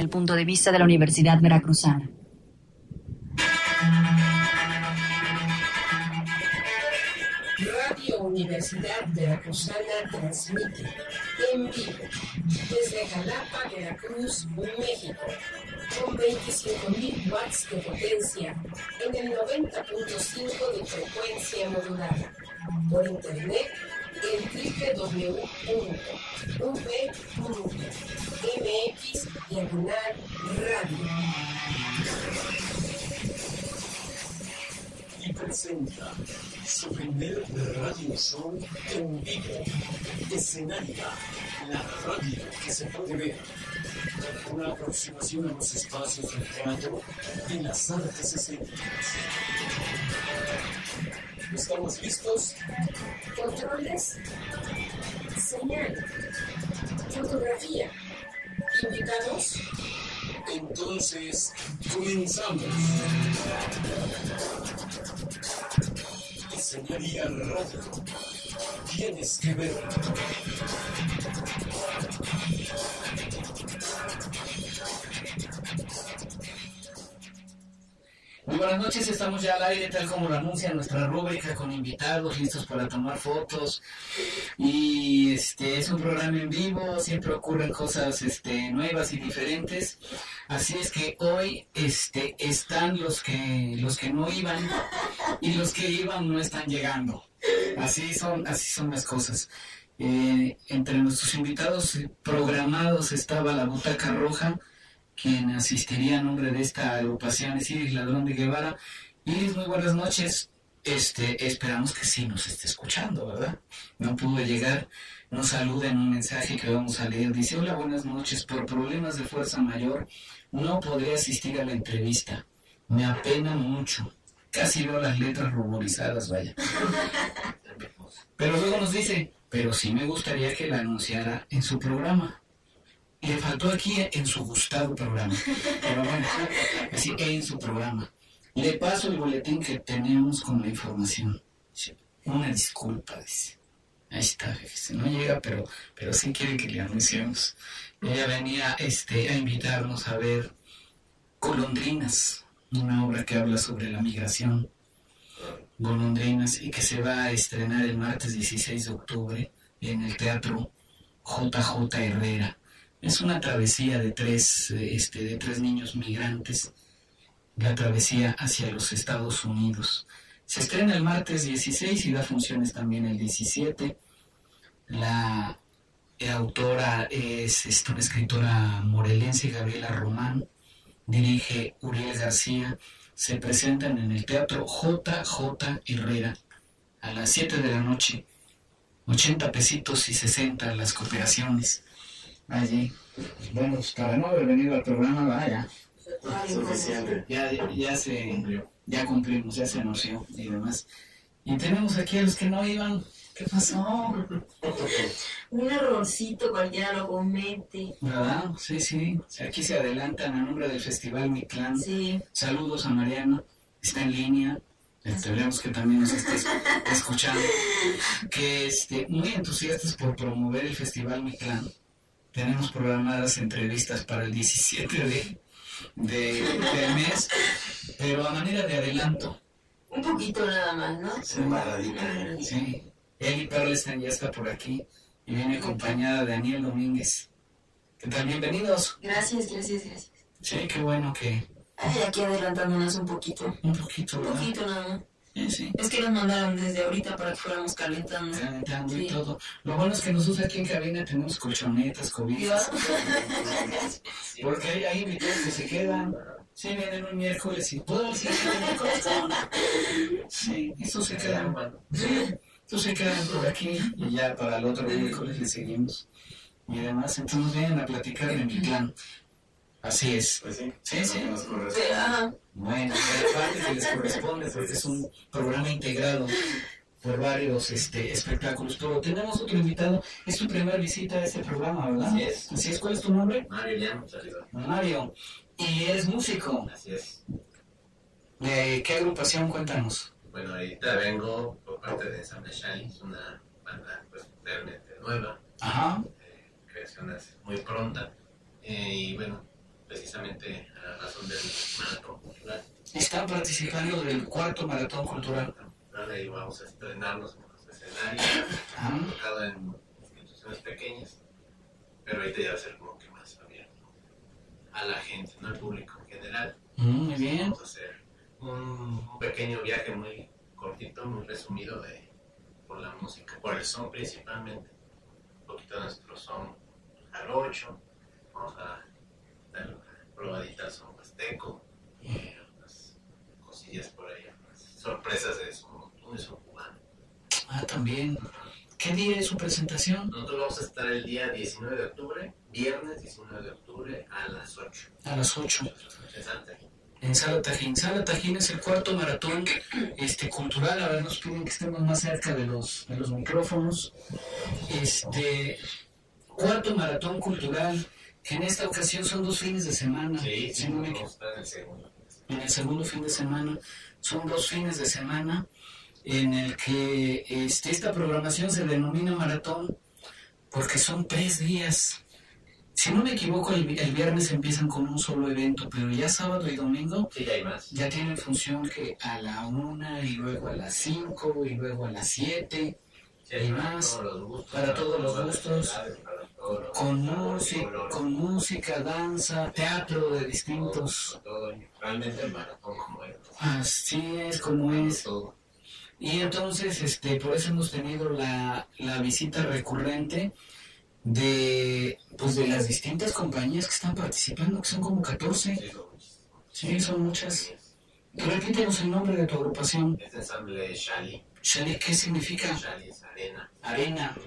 el punto de vista de la Universidad Veracruzana. Radio Universidad Veracruzana transmite en vivo desde Jalapa, Veracruz, México, con 25.000 watts de potencia en el 90.5 de frecuencia modulada. Por internet en www.v.mx/radio. Y presenta su primer radio show en vivo. Escenaria, la radio que se puede ver. Una aproximación a los espacios del teatro y las artes escénicas. ¿Estamos listos? Controles, señal, fotografía, invitados. Entonces, comenzamos. Escenaria Radio. Tienes que ver. Muy buenas noches, estamos ya al aire, tal como lo anuncia nuestra rúbrica, con invitados listos para tomar fotos. Y es un programa en vivo, siempre ocurren cosas nuevas y diferentes. Así es que hoy están los que no iban y los que iban no están llegando. Así son las cosas. Entre nuestros invitados programados estaba la Butaca Roja, quien asistiría a nombre de esta agrupación, es Iris Ladrón de Guevara. Iris, muy buenas noches. Esperamos que sí nos esté escuchando, ¿verdad? No pudo llegar, nos saluda en un mensaje que vamos a leer. Dice: hola, buenas noches. Por problemas de fuerza mayor no podré asistir a la entrevista. Me apena mucho. Casi veo las letras ruborizadas, vaya. Pero luego nos dice: pero sí me gustaría que la anunciara en su programa. Le faltó aquí en su gustado programa. Pero bueno, así en su programa. Le paso el boletín que tenemos con la información. Una disculpa, dice. Ahí está, jefe. No llega, pero sí quiere que le anunciemos. Ella venía a invitarnos a ver Golondrinas, una obra que habla sobre la migración. Golondrinas, y que se va a estrenar el martes 16 de octubre en el Teatro JJ Herrera. Es una travesía de tres niños migrantes, la travesía hacia los Estados Unidos. Se estrena el martes 16 y da funciones también el 17. La autora es una escritora morelense, Gabriela Román. Dirige Uriel García. Se presentan en el Teatro JJ Herrera a las 7 de la noche. 80 pesitos y 60 las cooperaciones. Allí. Bueno, pues para no haber venido al programa, vaya. Suficiente. Ya cumplimos, ya se anunció y demás. Y tenemos aquí a los que no iban. ¿Qué pasó? Un errorcito, cualquiera lo comete. ¿Verdad? Sí. Aquí se adelantan a nombre del Festival Mi Clan. Sí. Saludos a Mariana. Está en línea. Esperemos que también nos estés escuchando. Que muy entusiastas por promover el Festival Mi Clan. Tenemos programadas entrevistas para el 17 del mes, pero a manera de adelanto. Un poquito nada más, ¿no? Sí. Eli Perlestein ya está por aquí y viene acompañada de Daniel Domínguez. ¿Qué tal? Bienvenidos. Gracias. Sí, qué bueno que... Ay, aquí adelantándonos un poquito. Un poquito, ¿verdad? Un poquito nada más. Sí. Es que nos mandaron desde ahorita para que fuéramos calentando. Sí. Y todo. Lo bueno es que nosotros aquí en cabina tenemos colchonetas, cobijas. Porque hay invitados que se quedan. Sí, vienen un miércoles y todo el siguiente miércoles. Sí, estos se quedan. Sí, estos se quedan por aquí y ya para el otro miércoles le seguimos. Y además, entonces vienen a platicar de Mi Clan. Así es. Pues sí. Sí. Nos corresponde. Bueno, parte que les corresponde porque es un programa integrado por varios espectáculos. Pero tenemos otro invitado. Es tu primera visita a este programa, ¿verdad? Así es. ¿Cuál es tu nombre? Mario Llano, servidor. Mario. ¿Y eres músico? Así es. ¿De qué agrupación? Cuéntanos. Bueno, ahorita vengo por parte de Ensamble Shine, una banda pues realmente nueva. Ajá. Creación hace muy pronta. Y bueno, precisamente a la razón del maratón cultural. Están participando del 4º maratón cultural. Ahí vamos a estrenarnos en los escenarios, tocado en instituciones pequeñas, pero ahorita ya va a ser como que más abierto a la gente, no al público en general. Muy bien. Vamos a hacer un pequeño viaje muy cortito, muy resumido por la música, por el son principalmente, un poquito de nuestro son jarocho, vamos a dar una probadita al son huasteco, unas cosillas por ahí, unas sorpresas de son cubano. También. ¿Qué día es su presentación? Nosotros vamos a estar el día 19 de octubre, viernes 19 de octubre a las 8. A las 8. En Santa Fe. En Sala Tajín. Sala Tajín es el 4º maratón cultural. Ahora nos piden que estemos más cerca de los micrófonos. 4º maratón cultural, que en esta ocasión son 2 fines de semana. Sí, si no me vamos a estar en el segundo. En el segundo fin de semana. Son 2 fines de semana en el que esta programación se denomina maratón porque son 3 días. Si no me equivoco, el viernes empiezan con un solo evento, pero ya sábado y domingo sí, hay más. Ya tienen función que a la 1 y luego a las 5 y luego a las 7 Sí, y más, para todos los gustos, con música, danza, teatro de distintos. Realmente el maratón como es. Así es como es. Y entonces, por eso hemos tenido la visita recurrente de las distintas compañías que están participando, que son como 14. Sí, son muchas. Repítenos el nombre de tu agrupación. Este ensamble Shali. Shali, ¿qué significa? Shali es arena. Arena.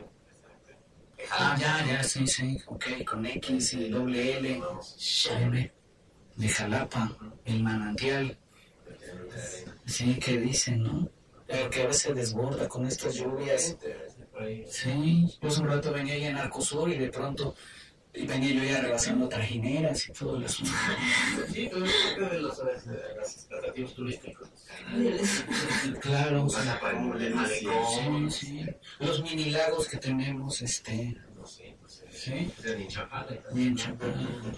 Ya, sí, ok, con X y doble L. Shali. De Jalapa, el manantial. Sí, ¿qué dicen, no? Que a veces se desborda con estas lluvias. Sí, yo hace un rato venía ahí en Arcosur y de pronto venía yo ya rebasando trajineras y todo el asunto. Sí, pero es parte de los atractivos turísticos. Claro. Sí. Los mini lagos que tenemos, Sí. Ni en Chapala. Y en Chapala.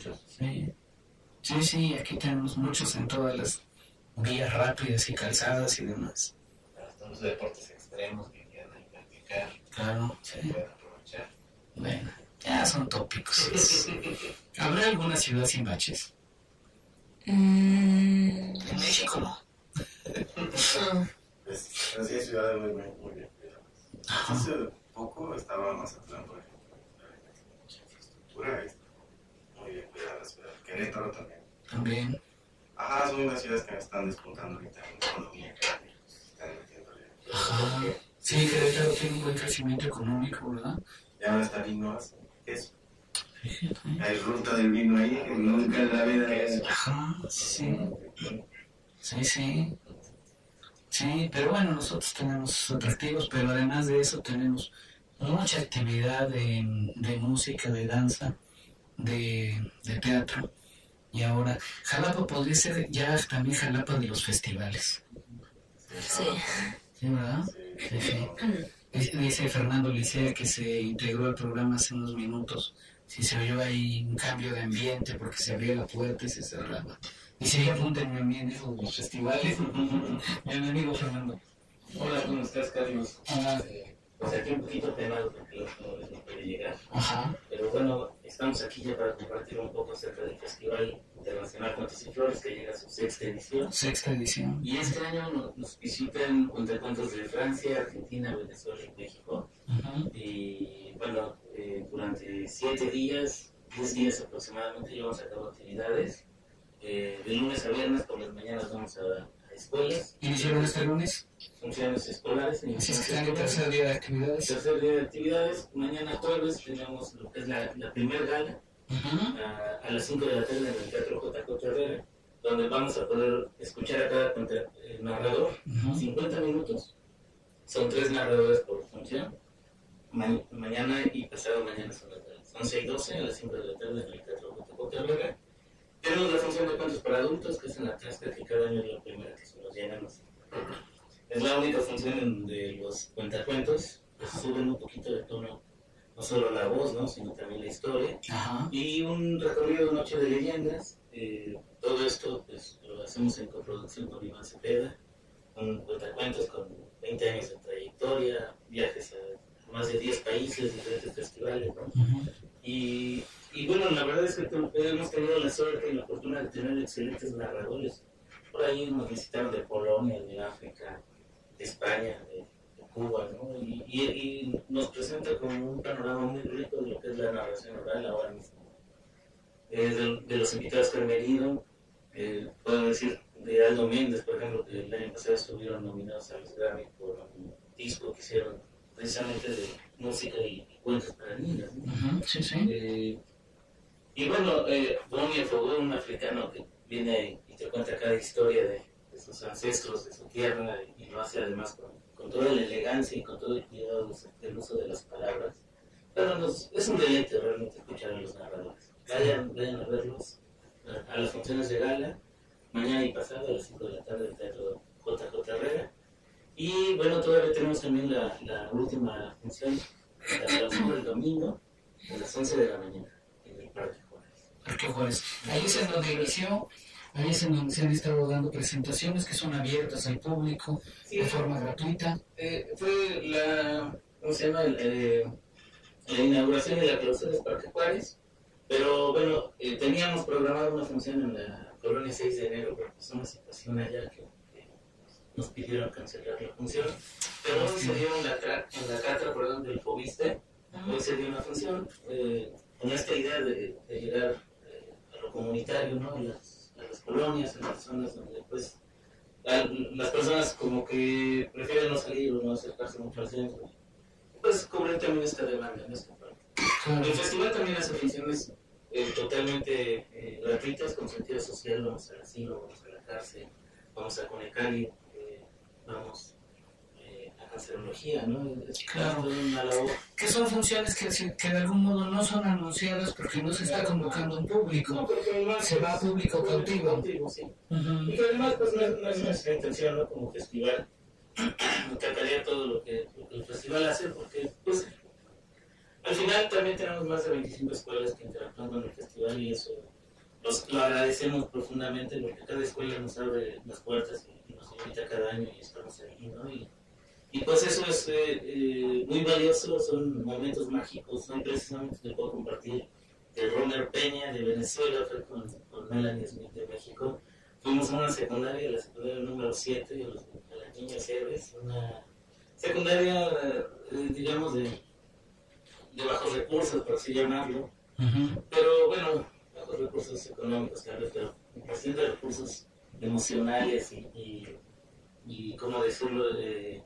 Sí, aquí tenemos muchos en todas las vías rápidas y calzadas y demás. Hasta los deportes extremos que quieran ahí practicar. Claro, sí. Pueden aprovechar. Bueno, ya son tópicos. ¿Habrá alguna ciudad sin baches? En México no. Pues así hay ciudades muy bien cuidadas. Hace poco estaba Mazatlán, por ejemplo. Mucha infraestructura, muy bien cuidadas, pero Querétaro también. Ajá, son unas ciudades que me están despuntando ahorita en economía, están metiéndole. Ajá. Sí, Querétaro tiene un buen crecimiento económico, ¿verdad? Ya no está vino así, queso. Hay ruta del vino ahí, que nunca en la vida es. Ajá, sí. Sí, pero bueno, nosotros tenemos atractivos, pero además de eso tenemos mucha actividad de música, de danza, de teatro. Y ahora, Jalapa podría ser ya también Jalapa de los festivales. Sí. ¿Sí, verdad? Sí. Dice Fernando Licea que se integró al programa hace unos minutos. Sí, se oyó ahí un cambio de ambiente porque se abría la puerta y se cerraba. Y sí, apúntenme a mí en eso de los festivales. Bienvenido, Fernando. Hola, ¿cómo estás, Carlos? Hola. Pues aquí un poquito temado porque los colores no pueden llegar. Ajá. Pero bueno, estamos aquí ya para compartir un poco acerca del Festival Internacional Cuentos y Flores que llega a su 6ª edición. 6ª edición. Y este año nos visitan cuentacuentos de Francia, Argentina, Venezuela y México. Uh-huh. Y bueno, durante 7 días, 10 días aproximadamente, llevamos a cabo actividades. De lunes a viernes, por las mañanas vamos a escuelas. ¿Iniciaron este lunes? Funciones escolares. Así es que están en el tercer día de actividades. Tercer día de actividades. Mañana jueves tenemos lo que es la primer gala. Uh-huh. A las 5 de la tarde en el Teatro J.J. Herrera, donde vamos a poder escuchar a cada narrador. Uh-huh. 50 minutos. Son 3 narradores por función. Mañana y pasado mañana son las 11 y 12 a las 5 de la tarde en el Teatro J.J. Herrera. Tenemos la función de cuentos para adultos, que es en la Tasca, que cada año es la primera que se nos llenamos. Es la única función de los cuentacuentos, que suben un poquito de tono no solo la voz, ¿no? Sino también la historia. Ajá. Y un recorrido de Noche de Leyendas. Todo esto pues, lo hacemos en coproducción con Iván Cepeda, un cuentacuentos con 20 años de trayectoria, viajes a más de 10 países, diferentes festivales, ¿no? Uh-huh. Y bueno, la verdad es que hemos tenido la suerte y la fortuna de tener excelentes narradores. Por ahí nos visitaron de Polonia, de África, de España, de Cuba, ¿no? Y nos presenta como un panorama muy rico de lo que es la narración oral ahora mismo. De los invitados que han venido, puedo decir de Aldo Méndez, por ejemplo, que el año pasado estuvieron nominados a los Grammy por un disco que hicieron precisamente de música y cuentos para niños, ¿no? Uh-huh. Sí, sí. Y bueno, Bonnie fue un africano que viene y te cuenta cada historia de sus ancestros, de su tierra, y lo hace además con toda la elegancia y con todo el cuidado del uso de las palabras. Pero es un deleite realmente escuchar a los narradores. Vayan a verlos a las funciones de gala, mañana y pasado a las 5 de la tarde del Teatro JJ Herrera. Y bueno, todavía tenemos también la última función, el domingo, a las 11 de la mañana, en el Parque Juárez. Parque Juárez. Ahí es en donde inició, ahí es en donde se han estado dando presentaciones que son abiertas al público, sí, de forma gratuita. Fue ¿cómo se llama? La inauguración de la clausura del Parque Juárez. Pero bueno, teníamos programado una función en la colonia 6 de enero, pero pues una situación allá que nos pidieron cancelar la función. Pero hoy se dio en la cátedra del Fobiste, hoy se dio una función con esta idea de llegar a lo comunitario, ¿no? A las colonias, en las zonas donde pues las personas como que prefieren no salir o no acercarse mucho al centro. Pues cubren también esta demanda en esta parte. El festival también hace funciones totalmente gratuitas, con sentido social. Vamos al asilo, vamos a la cárcel, vamos a Conecali, vamos a cancerología, ¿no? Claro. Una labor. Que son funciones que de algún modo no son anunciadas porque no se está convocando un público. No, pero además, se va a público cautivo. Sí. Uh-huh. Y que además pues no es nuestra intención, ¿no? Como festival, encantaría todo lo que el festival hace, porque pues al final también tenemos más de 25 escuelas que interactúan con el festival, y eso lo agradecemos profundamente, porque cada escuela nos abre las puertas y nos invita cada año y estamos ahí, ¿no? Y pues eso es muy valioso, son momentos mágicos. Hoy precisamente te puedo compartir de Romer Peña de Venezuela, fue con Melanie Smith de México. Fuimos a una secundaria, la secundaria número 7, a las niñas héroes, una secundaria, digamos, de bajos recursos, por así llamarlo. Uh-huh. Pero bueno, bajos recursos económicos tal vez, pero en cuestión de recursos emocionales y ¿cómo decirlo?, de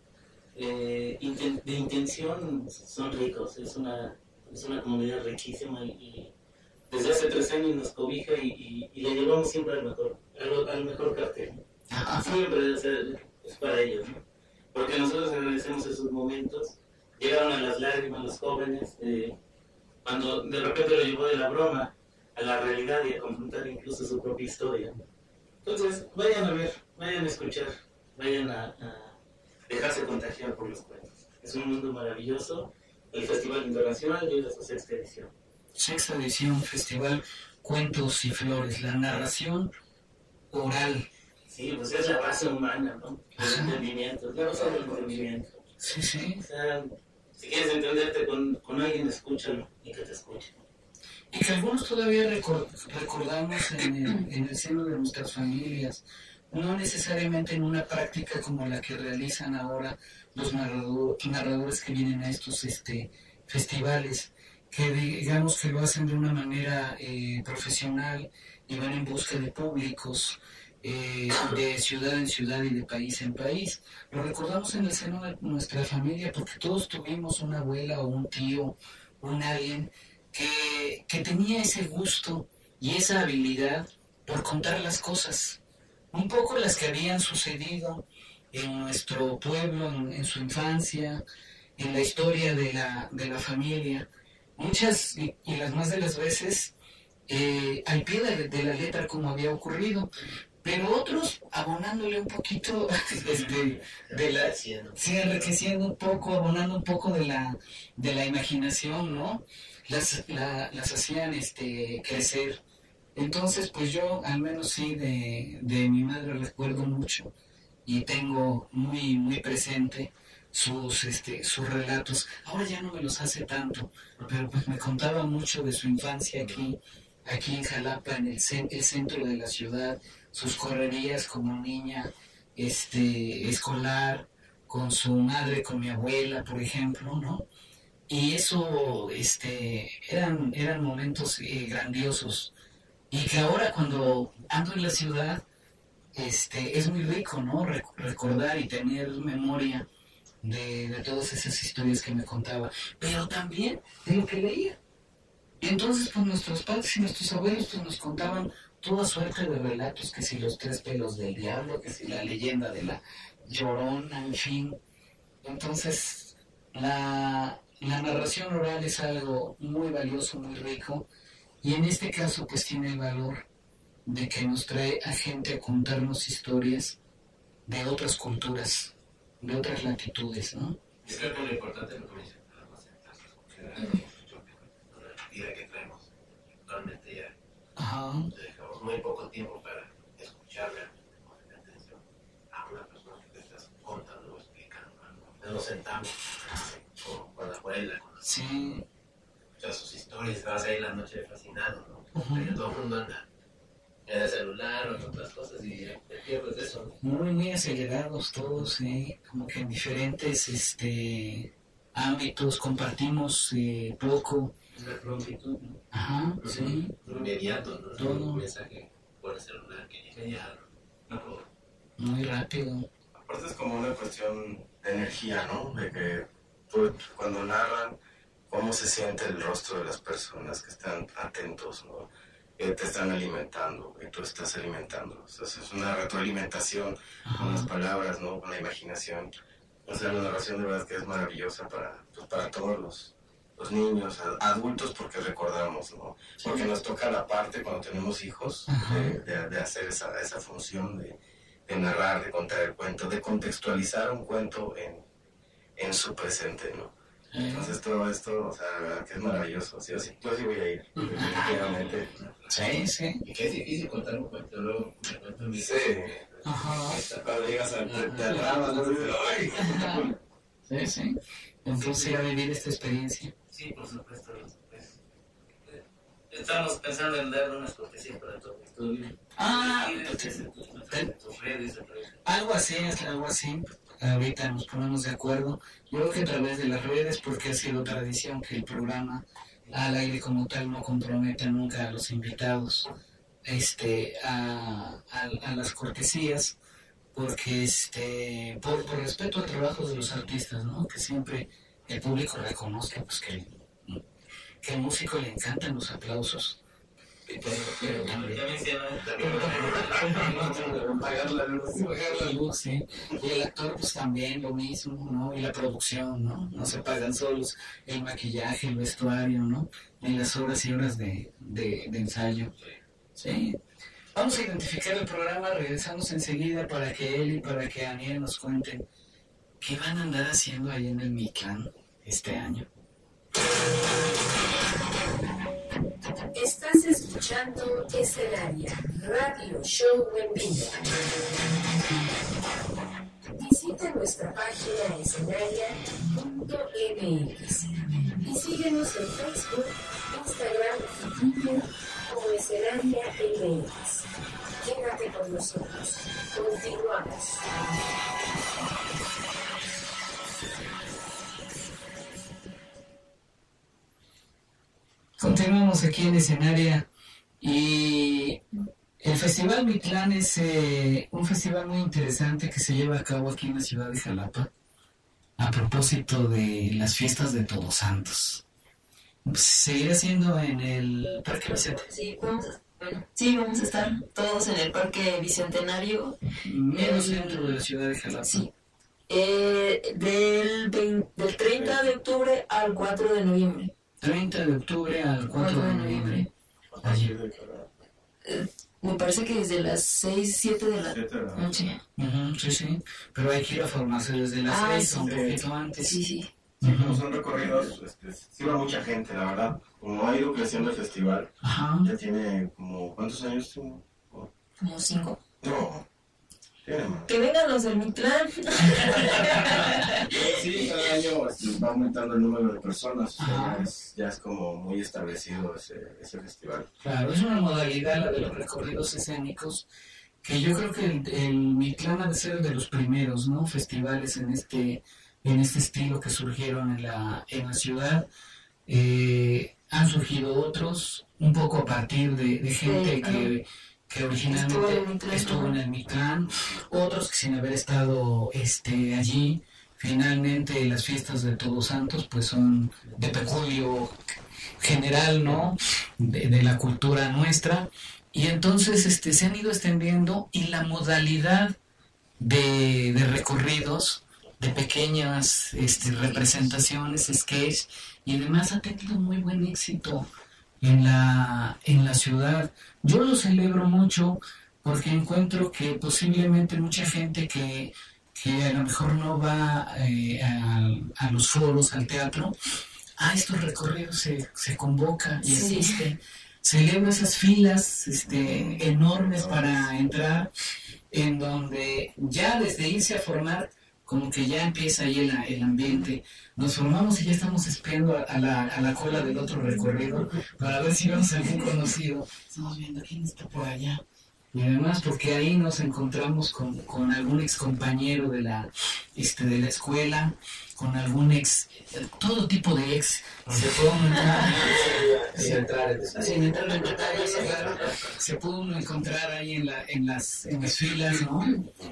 intención, son ricos. Es una comunidad riquísima, y desde hace 3 años nos cobija y le llevamos siempre al mejor cartel. Siempre, o sea, es para ellos, ¿no? Porque nosotros agradecemos esos momentos. Llegaron a las lágrimas los jóvenes, cuando de repente lo llevó de la broma a la realidad y a confrontar incluso su propia historia. Entonces, vayan a ver, vayan a escuchar, vayan a dejarse contagiar por los cuentos. Es un mundo maravilloso. El Festival Internacional llega a su 6ª edición. 6ª edición, Festival Cuentos y Flores, la narración oral. Sí, pues es la base humana, ¿no? El entendimiento, es la base del entendimiento. Sí, sí. O sea, si quieres entenderte con alguien, escúchalo y que te escuche. Y que algunos todavía recordamos en el seno de nuestras familias, no necesariamente en una práctica como la que realizan ahora los narradores que vienen a estos festivales, que digamos que lo hacen de una manera profesional y van en busca de públicos de ciudad en ciudad y de país en país. Lo recordamos en el seno de nuestra familia porque todos tuvimos una abuela o un tío, un alguien que tenía ese gusto y esa habilidad por contar las cosas, un poco las que habían sucedido en nuestro pueblo, en su infancia, en la historia de la familia. Muchas y las más de las veces al pie de la letra, como había ocurrido, pero otros abonándole un poquito de la, sí, enriqueciendo un poco, abonando un poco de la imaginación, ¿no? Las hacían crecer. Entonces, pues yo al menos sí de mi madre recuerdo mucho y tengo muy muy presente sus relatos. Ahora ya no me los hace tanto, pero pues me contaba mucho de su infancia aquí en Jalapa, en el centro de la ciudad, sus correrías como niña escolar, con su madre, con mi abuela, por ejemplo, ¿no? Y eso eran momentos grandiosos, y que ahora cuando ando en la ciudad es muy rico, ¿no? Recordar y tener memoria de todas esas historias que me contaba, pero también de lo que leía. Y entonces pues nuestros padres y nuestros abuelos pues nos contaban toda suerte de relatos, que si los 3 pelos del diablo, que si la leyenda de la Llorona, en fin. Entonces la narración oral es algo muy valioso, muy rico, y en este caso pues tiene el valor de que nos trae a gente a contarnos historias de otras culturas, de otras latitudes, ¿no? Yo creo que lo importante es lo que me dicen, la vida que traemos. Actualmente ya dejamos muy poco tiempo para escucharle con atención a una persona que te estás contando o explicando algo. Nos sentamos con la abuela, sí, escuchar sus historias, vas ahí la noche fascinado, ¿no? Porque todo el mundo anda en el celular o en otras cosas y te pierdes eso, ¿no? Muy, muy acelerados todos, como que en diferentes ámbitos compartimos poco. Una prontitud, ¿no? Ajá, sí. Inmediato, ¿no? Todo. Un mensaje por el celular que inmediato, no. Muy rápido. Aparte es como una cuestión de energía, ¿no? De que tú, cuando narran cómo se siente el rostro de las personas que están atentos, ¿no? Te están alimentando y tú estás alimentando. Entonces es una retroalimentación con las palabras, ¿no? Con la imaginación. O sea, la narración de verdad que es maravillosa para todos los niños, adultos, porque recordamos, ¿no? Porque nos toca la parte cuando tenemos hijos de hacer esa función de narrar, de contar el cuento, de contextualizar un cuento en su presente, ¿no? Entonces todo esto, o sea, la verdad que es maravilloso. Sí, sí, yo sí voy a ir, definitivamente. Sí, sí. Y que es difícil contar un cuento, luego me cuento mi Sí. Ajá. Cuando llegas al drama, ¿no? ¡Ay! Sí, sí. Entonces ir a vivir esta experiencia. Sí, por supuesto. Pues, estamos pensando en darle unas cortesías para todo el estudio. Tus redes. Algo así. Ahorita nos ponemos de acuerdo. Yo creo que a través de las redes, porque ha sido tradición que el programa al aire como tal no comprometa nunca a los invitados a las cortesías, porque por respeto al trabajo de los artistas, ¿no? Que siempre el público reconozca pues que al músico le encantan los aplausos, pero también pagar la luz, sí. Y el actor pues también lo mismo, ¿no? Y la producción, no se pagan solos el maquillaje, el vestuario, ¿no? Ni las horas y horas de ensayo. Sí. Vamos a identificar el programa, regresamos enseguida para que él y para que Aniel nos cuenten qué van a andar haciendo ahí en el Mictlán este año. Estás escuchando Escenaria, radio show en vivo. Visita nuestra página escenaria.mx y síguenos en Facebook, Instagram y Twitter como Escenaria MX. Quédate con nosotros. Continuamos. Continuamos aquí en Escenaria y el Festival Mictlán es un festival muy interesante que se lleva a cabo aquí en la ciudad de Jalapa a propósito de las fiestas de Todos Santos. ¿Seguirá siendo en el Parque Bicentenario? Sí, vamos a estar todos en el Parque Bicentenario. Menos dentro de la ciudad de Jalapa. Sí. Del 30 de octubre al 4 de noviembre. 30 de octubre al 4 de noviembre. Me parece que desde las 6, 7 de la noche. Sí, pero hay que ir a formarse desde las 6, un poquito antes. Sí. Sí, como son recorridos, sí va mucha gente, la verdad. Como ha ido creciendo el festival, ya tiene como, ¿cuántos años tiene? Como 5. No, tiene más. Que vengan los del Mictlán. Sí, cada año va aumentando el número de personas, o sea, ya es como muy establecido ese festival. Claro, es una modalidad, la de los recorridos escénicos, que yo creo que el Mictlán ha de ser de los primeros, ¿no? Festivales en este estilo que surgieron en la ciudad. Han surgido otros, un poco a partir de gente que originalmente estuvo en el Mictlán, otros que sin haber estado allí. Finalmente las fiestas de Todos Santos pues son de peculio general, ¿no? De la cultura nuestra, y entonces se han ido extendiendo, y la modalidad de recorridos, de pequeñas representaciones, sketch, y además ha tenido muy buen éxito en la ciudad. Yo lo celebro mucho porque encuentro que posiblemente mucha gente que a lo mejor no va a los foros, al teatro, a estos recorridos se convoca y asiste. Celebra esas filas enormes para entrar, en donde ya desde irse a formar, como que ya empieza ahí el ambiente. Nos formamos y ya estamos espiando a la cola del otro recorrido para ver si vemos a algún conocido. Estamos viendo quién está por allá. Y además porque ahí nos encontramos con algún ex compañero de la escuela, con algún ex, todo tipo de ex. Se puede se puede uno encontrar ahí en las filas, ¿no?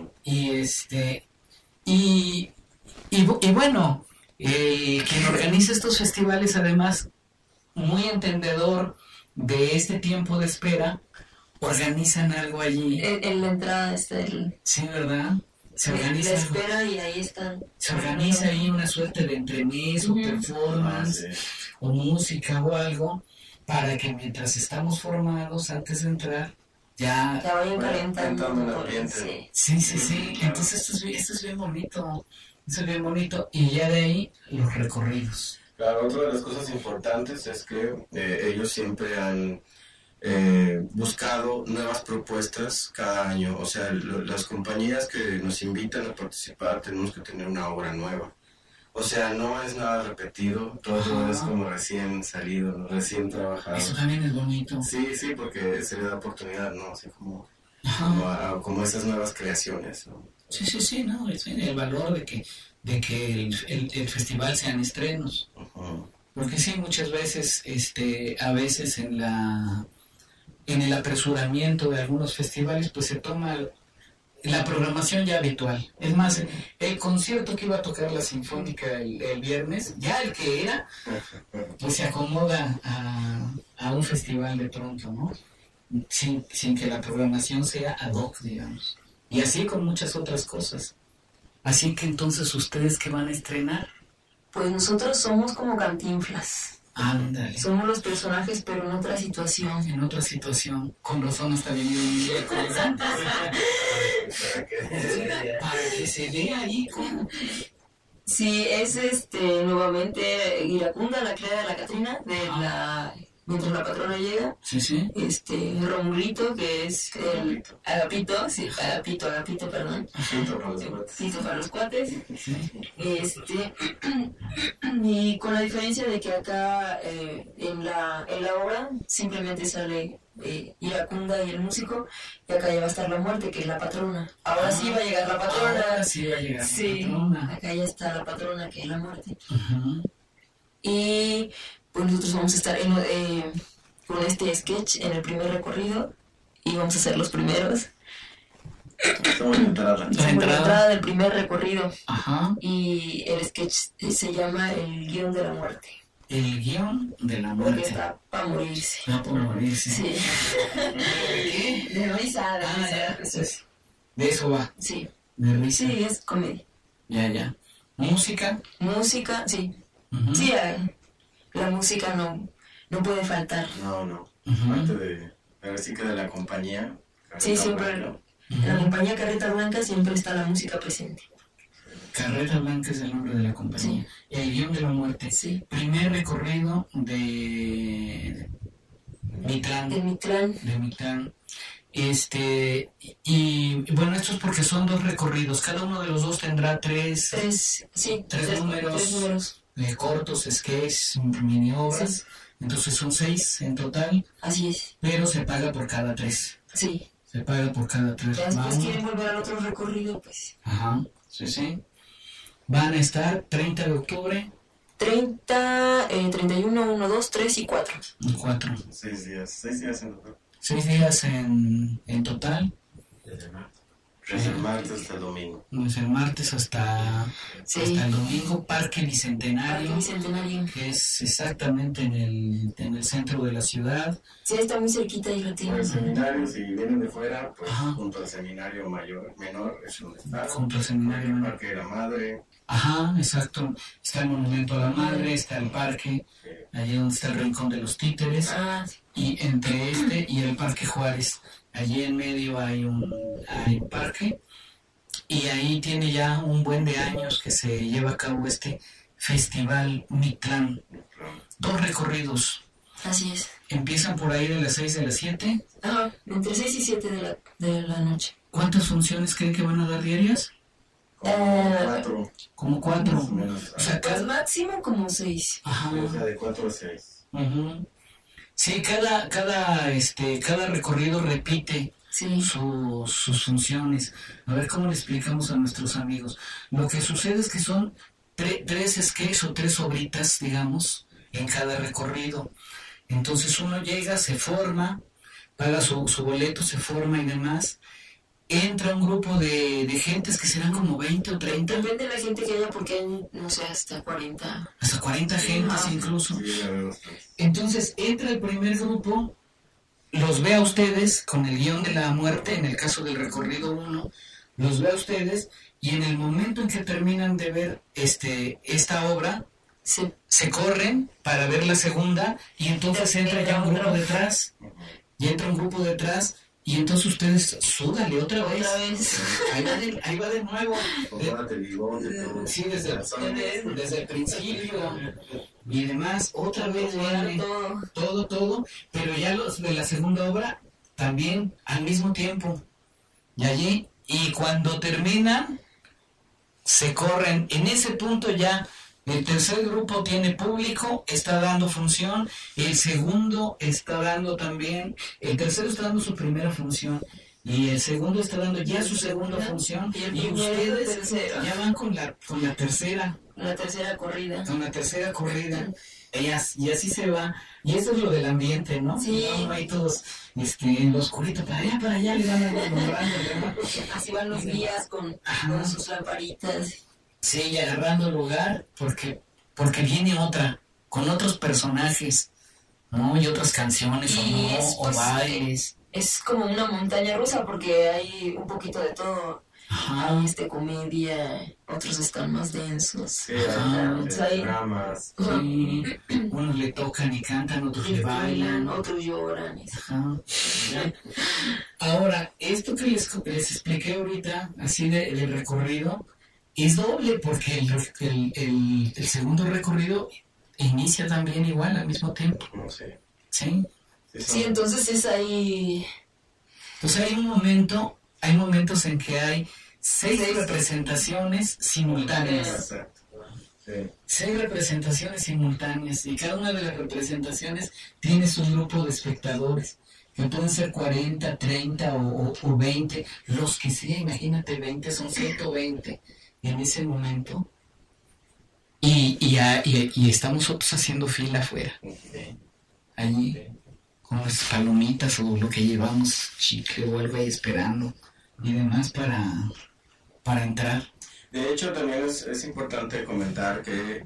Y bueno, quien organiza estos festivales, además, muy entendedor de este tiempo de espera, organizan algo allí. En la entrada Sí, ¿verdad? Se organiza. La espera y ahí están. Se organiza ahí una suerte de entremés o performance o música o algo, para que mientras estamos formados, antes de entrar, ya vayan calentando el ambiente. Sí. Entonces esto es bien bonito. Eso es bien bonito. Y ya de ahí, los recorridos. Claro, otra de las cosas importantes es que ellos siempre han buscado nuevas propuestas cada año. O sea, las compañías que nos invitan a participar tenemos que tener una obra nueva. O sea, no es nada repetido, todo es como recién salido, ¿no? Recién trabajado. Eso también es bonito. Sí, porque se le da oportunidad, ¿no? Así como esas nuevas creaciones, ¿no? Sí, no, es el valor de que el festival sean estrenos. Porque sí, muchas veces, a veces en el apresuramiento de algunos festivales, pues se toma la programación ya habitual. Es más, el concierto que iba a tocar la Sinfónica el viernes, ya el que era, pues se acomoda a un festival de pronto, ¿no? Sin que la programación sea ad hoc, digamos. Y así con muchas otras cosas. Así que entonces, ¿ustedes qué van a estrenar? Pues nosotros somos como Cantinflas. Ándale. Somos los personajes, pero en otra situación. En otra situación. Con razón está venido un miércoles. Para que se vea ahí como... Sí, es nuevamente Iracunda, la crea de la Catrina, mientras la patrona llega. Sí. Romulito, que es el Agapito, perdón. Pito para los cuates. Sí. Y con la diferencia de que acá en la obra simplemente sale Iracunda y el músico, y acá ya va a estar la muerte, que es la patrona. Ahora sí va a llegar la patrona. Ahora sí va a llegar la patrona. Acá ya está la patrona, que es la muerte. Y pues nosotros vamos a estar con este sketch en el primer recorrido, y vamos a ser los primeros. Estamos en la entrada del primer recorrido. Y el sketch se llama El Guión de la Muerte. El Guión de la Muerte. Porque está para morirse. Está para morirse. Sí. ¿De qué? De risa, de eso va. Sí. De risa. Sí, es comedia. Ya. ¿Música? Música, sí. Sí, la música no puede faltar. No. Parte de Pero sí que de la compañía. Sí, siempre. Blanca. En la compañía Carreta Blanca siempre está la música presente. Carreta Blanca es el nombre de la compañía. Sí. El guión de la muerte. Sí. Primer recorrido de Mitlán. De Mitlán. De Mitlán. Y bueno, esto es porque son 2 recorridos. Cada uno de los 2 tendrá 3 números. Cortos, sketches, mini obras. Sí. Entonces son 6 en total. Así es. Pero se paga por cada 3. Sí. Se paga por cada 3. Ya después quieren volver al otro recorrido, pues. Ajá, sí. Van a estar 30 de octubre. 30, 31, 1, 2, 3 y 4. 4. 6 días en total. 6 días en total. Desde el martes hasta el domingo. Desde el martes hasta el domingo. Parque Parque Bicentenario. Bicentenario. Que es exactamente en el centro de la ciudad. Sí, está muy cerquita y lo Por tienen. el seminario, si vienen de fuera, pues Ajá. junto al seminario menor es donde está. Junto al seminario el menor. Parque de la Madre. Ajá, exacto. Está el Monumento a la Madre, está el parque, allí donde está el Rincón de los Títeres. Ah, sí. Y entre este y el Parque Juárez, allí en medio hay un parque, y ahí tiene ya un buen de años que se lleva a cabo este Festival Mitlán. 2 recorridos. Así es. Empiezan por ahí de las 6 de las 7. Ajá, entre 6 y 7 de la noche. ¿Cuántas funciones creen que van a dar diarias? Como 4. Como 4. Más o menos. O sea, Pues máximo como 6. Ajá. O sea, de 4 a 6. Ujú. Sí, cada recorrido repite Sí. sus funciones. A ver cómo le explicamos a nuestros amigos. Lo que sucede es que son 3 sketches o 3 obritas, digamos, en cada recorrido. Entonces uno llega, se forma, paga su boleto, se forma y demás. Entra un grupo de gentes que serán como 20 o 30. Depende de la gente que haya, porque hay, no sé, hasta 40. Hasta 40 gentes incluso. Entonces entra el primer grupo, los ve a ustedes con el guión de la muerte, en el caso del recorrido 1, los ve a ustedes, y en el momento en que terminan de ver esta obra, se corren para ver la segunda, y entonces entra ya un grupo detrás, y entonces ustedes súdale otra vez. Ahí va de nuevo. Sí, desde el principio y demás, otra vez viene todo, pero ya los de la segunda obra también al mismo tiempo. Y allí, y cuando terminan, se corren. En ese punto ya el tercer grupo tiene público, está dando función, el segundo está dando también, el tercero está dando su primera función, y el segundo está dando ya su segunda función, y ustedes ya van con la tercera. La tercera corrida. Con la tercera corrida. Y así se va. Y eso es lo del ambiente, ¿no? Sí. No, ahí todos en lo oscurito, para allá, le van alumbrando, ¿no? Así van los guías con sus lamparitas. Sí, y agarrando lugar, porque viene otra, con otros personajes, ¿no? Y otras canciones, o bailes. Es como una montaña rusa, porque hay un poquito de todo. Ajá. Hay comedia, otros están más densos. Sí, hay dramas. Sí, unos le tocan y cantan, otros le bailan. Otros lloran. Ajá. Ahora, esto que les expliqué ahorita, así del recorrido, es doble, porque el segundo recorrido inicia también igual al mismo tiempo. Sí. Sí, entonces es ahí. Entonces hay momentos en que hay 6 representaciones simultáneas. Sí. 6 representaciones simultáneas, y cada una de las representaciones tiene su grupo de espectadores, que pueden ser 40, 30 o 20, los que sea. Imagínate, 20 son 120 en ese momento, y estamos nosotros haciendo fila afuera, allí, con las palomitas o lo que llevamos, chicle o algo ahí esperando y demás para entrar. De hecho, también es importante comentar que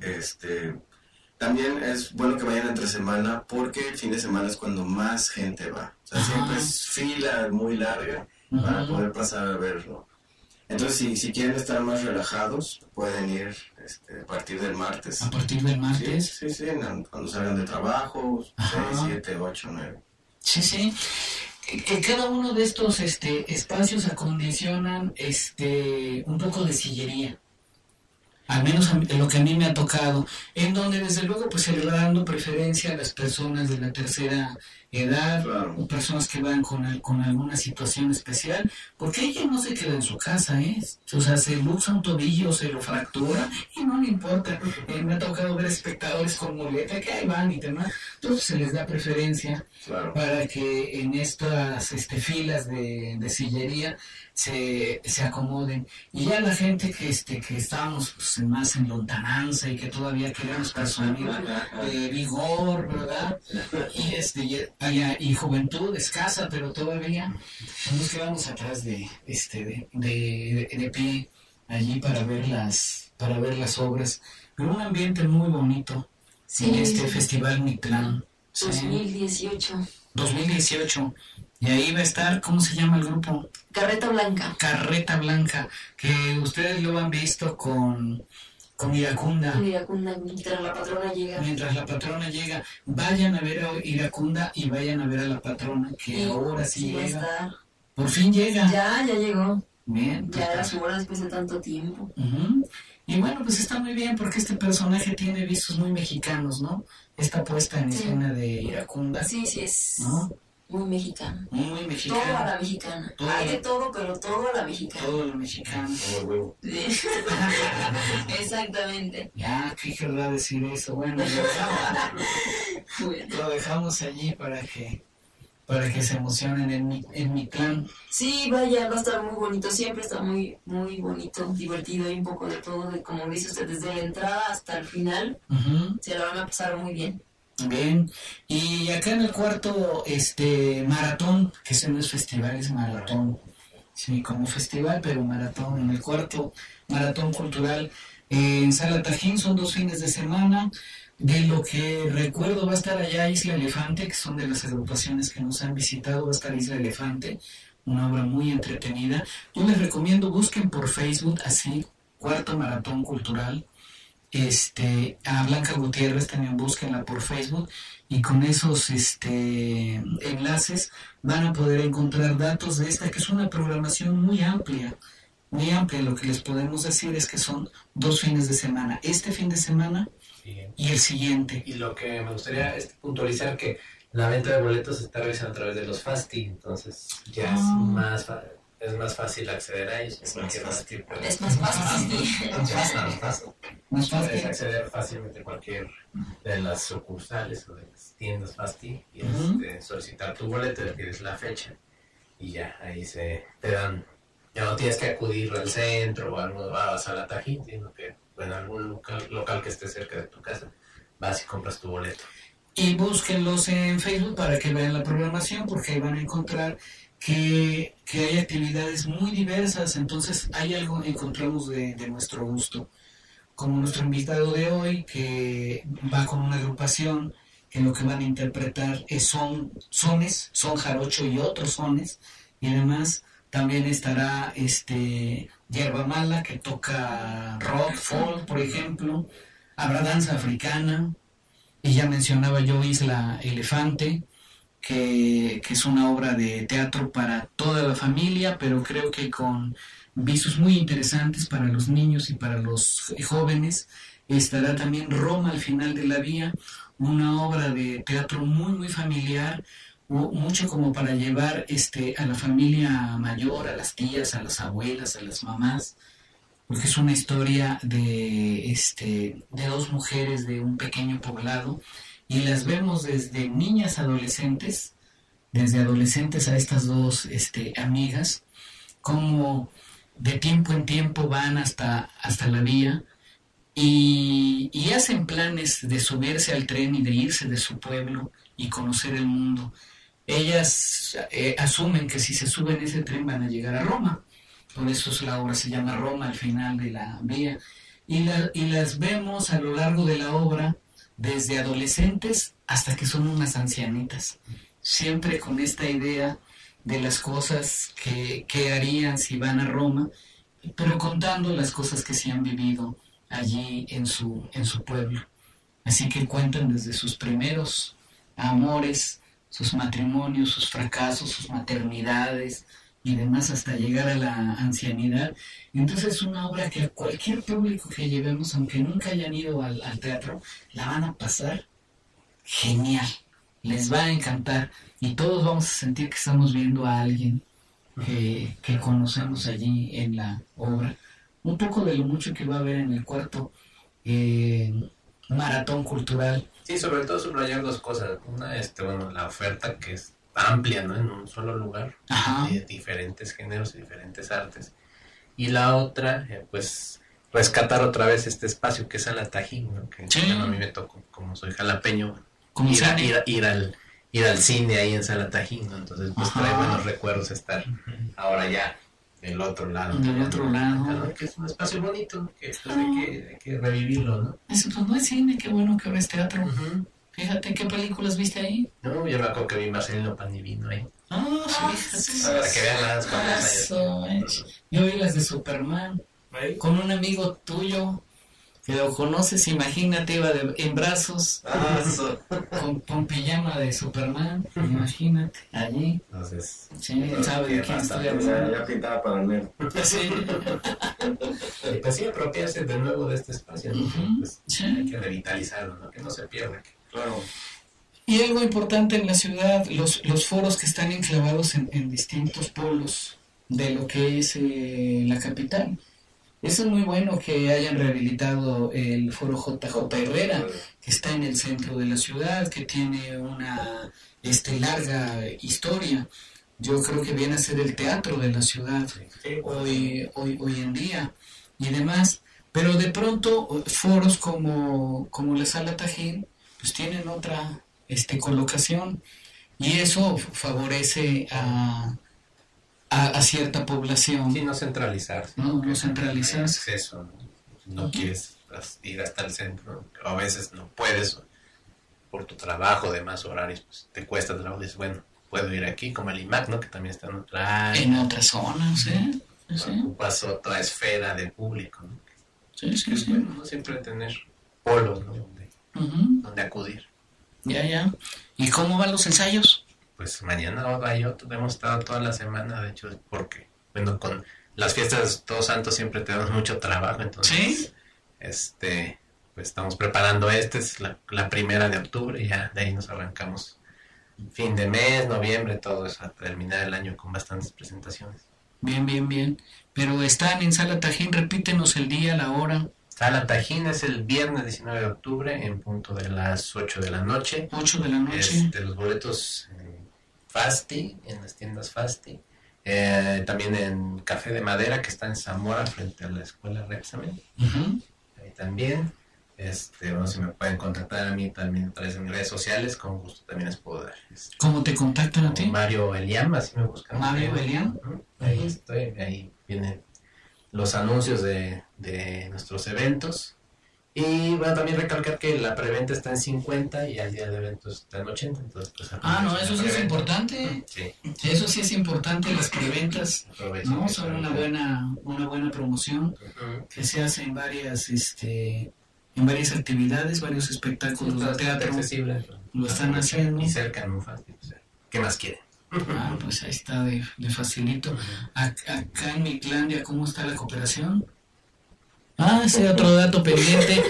también es bueno que vayan entre semana, porque el fin de semana es cuando más gente va. O sea, siempre es fila muy larga para poder pasar a verlo. Entonces, si quieren estar más relajados, pueden ir a partir del martes. ¿A partir del martes? Sí, cuando salgan de trabajo, 6, 7, 8, 9. Sí. cada uno de estos espacios acondicionan un poco de sillería. Al menos lo que a mí me ha tocado, en donde desde luego pues se le va dando preferencia a las personas de la tercera edad, Claro. o personas que van con alguna situación especial, porque ella no se queda en su casa, o sea, se luxa un tobillo, se lo fractura y no le importa. Me ha tocado ver espectadores con muleta que ahí van y demás, entonces se les da preferencia Claro. para que en estas filas de sillería se acomoden. Y ya la gente que estábamos pues, más en lontananza y que todavía queremos presumir vigor, ¿verdad? Y juventud escasa, pero todavía nos quedamos atrás de pie allí para ver las obras. Pero un ambiente muy bonito en este Festival Mictlán. 2018. 2018. Y ahí va a estar, ¿cómo se llama el grupo? Carreta Blanca. Carreta Blanca, que ustedes lo han visto con Iracunda. Iracunda, mientras la patrona llega. Mientras la patrona llega, vayan a ver a Iracunda y vayan a ver a la patrona, que ahora sí va a llega. estar. Por fin llega. Ya llegó. Bien. Pues, ya era su hora después de tanto tiempo. Uh-huh. Y bueno, pues está muy bien porque este personaje tiene visos muy mexicanos, ¿no? Esta puesta en escena de Iracunda. Sí, es. ¿No? Muy mexicana. Muy mexicana. Todo a la mexicana. Hay de todo, pero todo a la mexicana. Todo a la mexicana. Exactamente. Ya, qué querrá decir eso. Bueno, lo dejamos allí para que se emocionen en Mictlán. Sí, vaya, va a estar muy bonito. Siempre está muy, muy bonito, divertido. Hay un poco de todo, como dice usted, desde la entrada hasta el final. Uh-huh. Se la van a pasar muy bien. Bien, y acá en el cuarto maratón, que ese no es festival, es maratón, sí, como festival, pero maratón, en el cuarto maratón cultural en Sala Tajín, son 2 fines de semana. De lo que recuerdo va a estar allá Isla Elefante, que son de las agrupaciones que nos han visitado, va a estar Isla Elefante, una obra muy entretenida. Yo les recomiendo, busquen por Facebook así, Cuarto Maratón Cultural. A Blanca Gutiérrez también búsquenla por Facebook y con esos enlaces van a poder encontrar datos de esta que es una programación muy amplia. Lo que les podemos decir es que son 2 fines de semana, este fin de semana y el siguiente. Y lo que me gustaría es puntualizar que la venta de boletos se está realizando a través de los Fasti, entonces ya es más fácil acceder a ellos. Es más fácil. Puedes acceder fácilmente a cualquier de las sucursales o de las tiendas Fasti y solicitar tu boleto, le pides la fecha y ya ahí te dan. Ya no tienes que acudir al centro o a Sala Tajín, sino que en algún local que esté cerca de tu casa vas y compras tu boleto. Y búsquenlos en Facebook para que vean la programación, porque ahí van a encontrar que hay actividades muy diversas, entonces hay algo encontramos de nuestro gusto. Como nuestro invitado de hoy, que va con una agrupación que lo que van a interpretar son jarocho y otros sones, y además también estará Yerba Mala, que toca rock, folk, por ejemplo, habrá danza africana, y ya mencionaba yo Isla Elefante, que es una obra de teatro para toda la familia, pero creo que con visos muy interesantes para los niños y para los jóvenes. Estará también Roma al final de la vía, una obra de teatro muy muy familiar, mucho como para llevar a la familia mayor, a las tías, a las abuelas, a las mamás, porque es una historia de 2 mujeres de un pequeño poblado, y las vemos desde niñas adolescentes, desde adolescentes a estas 2 amigas, como de tiempo en tiempo van hasta la vía y hacen planes de subirse al tren y de irse de su pueblo y conocer el mundo. Ellas asumen que si se suben ese tren van a llegar a Roma, por eso la obra se llama Roma al final de la vía, y las vemos a lo largo de la obra desde adolescentes hasta que son unas ancianitas, siempre con esta idea de las cosas que harían si van a Roma, pero contando las cosas que se han vivido allí en su pueblo. Así que cuentan desde sus primeros amores sus matrimonios, sus fracasos, sus maternidades y demás hasta llegar a la ancianidad. Entonces es una obra que a cualquier público que llevemos, aunque nunca hayan ido al teatro, la van a pasar genial, les va a encantar y todos vamos a sentir que estamos viendo a alguien que conocemos allí en la obra. Un poco de lo mucho que va a haber en el cuarto maratón cultural. Sí, sobre todo subrayar dos cosas. Una, la oferta que es amplia, ¿no? En un solo lugar, de diferentes géneros y diferentes artes. Y la otra, pues, rescatar otra vez este espacio que es Salatajín, ¿no? Que a mí me tocó, como soy jalapeño, ir al cine ahí en Salatajín, ¿no? Entonces, pues, trae buenos recuerdos estar ahora ya del otro lado. ¿no? Que es un espacio bonito, que hay que revivirlo, ¿no? Eso pues no es cine, qué bueno que ahora es teatro. Fíjate, ¿qué películas viste ahí? No, yo me acuerdo que vi Marcelino Pandivino ahí. Fíjate. Para que vean las cosas. Yo vi las de Superman, con un amigo tuyo, que lo conoces, imagínate, iba en brazos, con pijama de Superman, imagínate, allí. Entonces, sí, sabe de quién estoy hablando. Ya pintaba para el negro. Sí. Pues sí, apropiarse de nuevo de este espacio, ¿no? Pues, hay que revitalizarlo, ¿no? Que no se pierda. Claro. Y algo importante en la ciudad, los foros que están enclavados en distintos polos de lo que es la capital. Eso es muy bueno que hayan rehabilitado el foro JJ Herrera, que está en el centro de la ciudad, que tiene una larga historia. Yo creo que viene a ser el teatro de la ciudad hoy en día y demás. Pero de pronto foros como la Sala Tajín pues tienen otra colocación y eso favorece a cierta población. Sí, no centralizarse. No centralizarse. Acceso, no quieres ir hasta el centro, o a veces no puedes por tu trabajo, de más horarios, pues te cuesta trabajo, dices, bueno, puedo ir aquí, como el IMAC, ¿no? Que también está en otra área. En otras zonas, ¿eh? Ocupas otra esfera de público, ¿no? Sí. Bueno, ¿no? Siempre tener polos, ¿no? Donde acudir. Ya. ¿Y cómo van los ensayos? Pues mañana hemos estado toda la semana, de hecho, porque, bueno, con las fiestas de Todos Santos siempre tenemos mucho trabajo, entonces, pues estamos preparando es la primera de octubre, ya de ahí nos arrancamos fin de mes, noviembre, todo eso, a terminar el año con bastantes presentaciones. Bien. Pero están en Sala Tajín, repítenos el día, la hora. Sala Tajín es el viernes 19 de octubre en punto de las 8 de la noche. 8 de la noche. Los boletos Fasti, en las tiendas Fasti. También en Café de Madera, que está en Zamora, frente a la escuela Repsamen. Ahí también. Bueno, si me pueden contactar a mí también a través de mis redes sociales, con gusto también les puedo dar. ¿Cómo te contactan a ti? Mario Eliam, así me buscan. Mario Eliam. Ahí estoy, ahí vienen los anuncios de nuestros eventos. Y bueno, también recalcar que la preventa está en 50 y al día de eventos está en 80. Entonces, pues, no, eso sí es importante. Sí. Eso sí es importante, las preventas. No, son una buena promoción que se hace en varias actividades, varios espectáculos de teatro. Accesible, lo están haciendo. Y cerca en un festival. ¿Qué más quieren? Pues ahí está de facilito. Acá en mi clan, ¿ya cómo está la cooperación? Ese otro dato pendiente.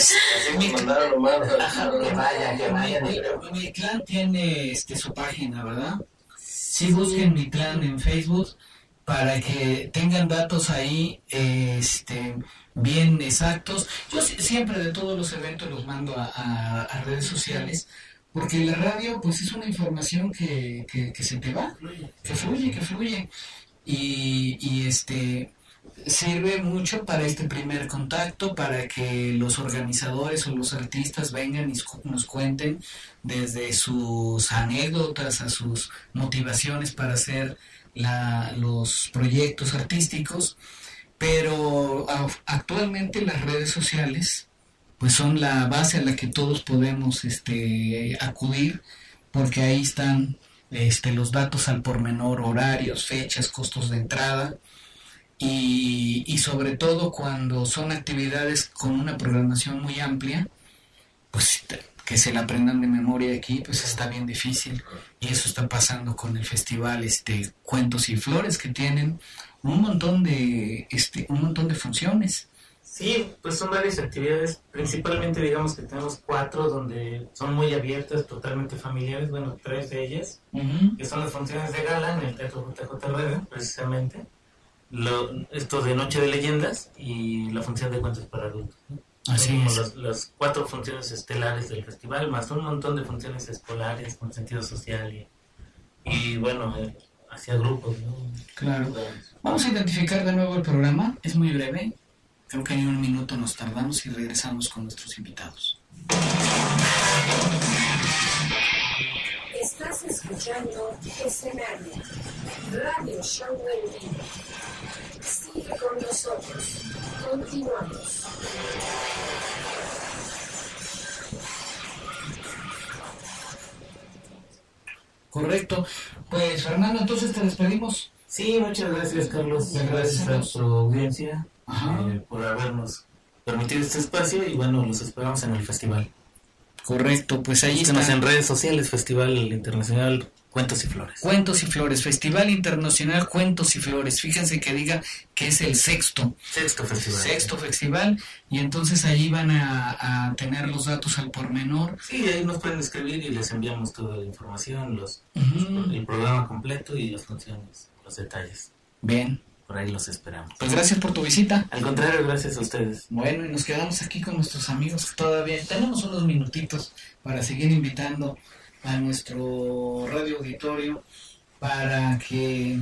Mi clan tiene su página, ¿verdad? Sí, busquen mi clan en Facebook para que tengan datos ahí bien exactos. Yo siempre de todos los eventos los mando a redes sociales, porque la radio pues es una información que se te va, que fluye y sirve mucho para este primer contacto, para que los organizadores o los artistas vengan y nos cuenten desde sus anécdotas a sus motivaciones para hacer los proyectos artísticos. Pero actualmente las redes sociales pues son la base a la que todos podemos acudir, porque ahí están los datos al pormenor, horarios, fechas, costos de entrada. Y sobre todo cuando son actividades con una programación muy amplia, pues que se la aprendan de memoria aquí, pues está bien difícil. Y eso está pasando con el festival Cuentos y Flores, que tienen un montón de funciones. Sí, pues son varias actividades, principalmente digamos que tenemos 4 donde son muy abiertas, totalmente familiares, bueno, 3 de ellas, que son las funciones de gala en el Teatro JJ Herrera, precisamente, esto de Noche de Leyendas y la función de cuentos para adultos, ¿no? Así son es. como las 4 funciones estelares del festival, más un montón de funciones escolares con sentido social y bueno, hacia grupos, ¿no? Claro. Vamos a identificar de nuevo el programa, es muy breve. Creo que en 1 minuto nos tardamos y regresamos con nuestros invitados. Estás escuchando Escenario, Radio Show en vivo. Sigue con nosotros. Continuamos. Correcto. Pues Fernando, entonces te despedimos. Sí, muchas gracias, Carlos. Gracias a su audiencia por habernos permitido este espacio y bueno, los esperamos en el festival. Correcto, pues ahí estamos en redes sociales, Festival Internacional Cuentos y Flores. Cuentos y Flores, Festival Internacional Cuentos y Flores. Fíjense que diga que es el sexto festival. Y entonces ahí van a tener los datos al pormenor. Sí, ahí nos pueden escribir y les enviamos toda la información, el programa completo y las funciones, los detalles. Bien. Por ahí los esperamos. Pues gracias por tu visita. Al contrario, gracias a ustedes. Bueno, y nos quedamos aquí con nuestros amigos todavía. Tenemos unos minutitos para seguir invitando a nuestro radio auditorio para que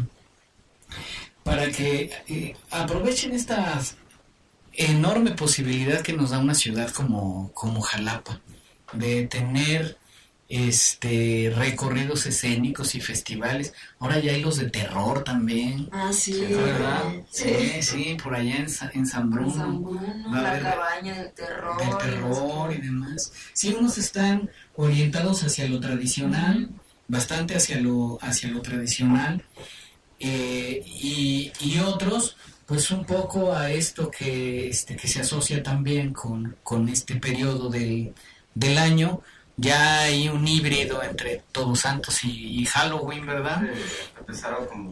aprovechen esta enorme posibilidad que nos da una ciudad como Jalapa de tener recorridos escénicos y festivales. Ahora ya hay los de terror también. Ah, sí, ¿verdad? Sí, por allá en San Bruno. La cabaña del terror. Y demás. Sí, unos están orientados hacia lo tradicional, bastante hacia lo tradicional, y otros pues un poco a esto que se asocia también con este periodo del año. Ya hay un híbrido entre Todos Santos y Halloween, ¿verdad? Empezaron como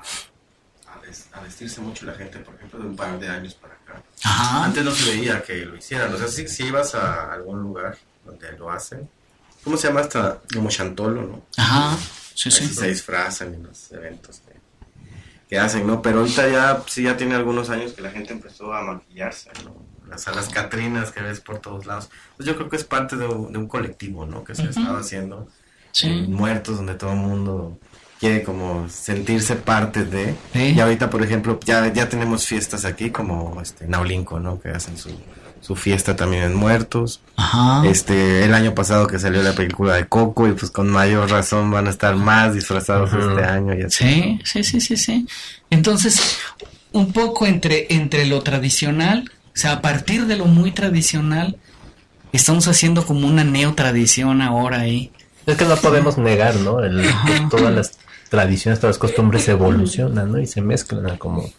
a vestirse mucho la gente, por ejemplo, de un par de años para acá. Ajá. Antes no se veía que lo hicieran, o sea, si ibas a algún lugar donde lo hacen, ¿cómo se llama? Hasta como Chantolo, ¿no? Ajá, sí. Se disfrazan en los eventos que hacen, ¿no? Pero ahorita ya tiene algunos años que la gente empezó a maquillarse, ¿no? A las Catrinas que ves por todos lados. Pues yo creo que es parte de un colectivo, ¿no? Que se estaba haciendo. Sí. Muertos, donde todo el mundo quiere como sentirse parte de. Sí. Y ahorita, por ejemplo, ya tenemos fiestas aquí como Naulinco, ¿no? Que hacen su fiesta también en Muertos. Ajá. El año pasado que salió la película de Coco y pues con mayor razón van a estar más disfrazados este año. Y así. Sí. Entonces, un poco entre lo tradicional, o sea, a partir de lo muy tradicional, estamos haciendo como una neotradición ahora ahí. Es que no podemos negar, ¿no? Que todas las tradiciones, todas las costumbres evolucionan, ¿no? Y se mezclan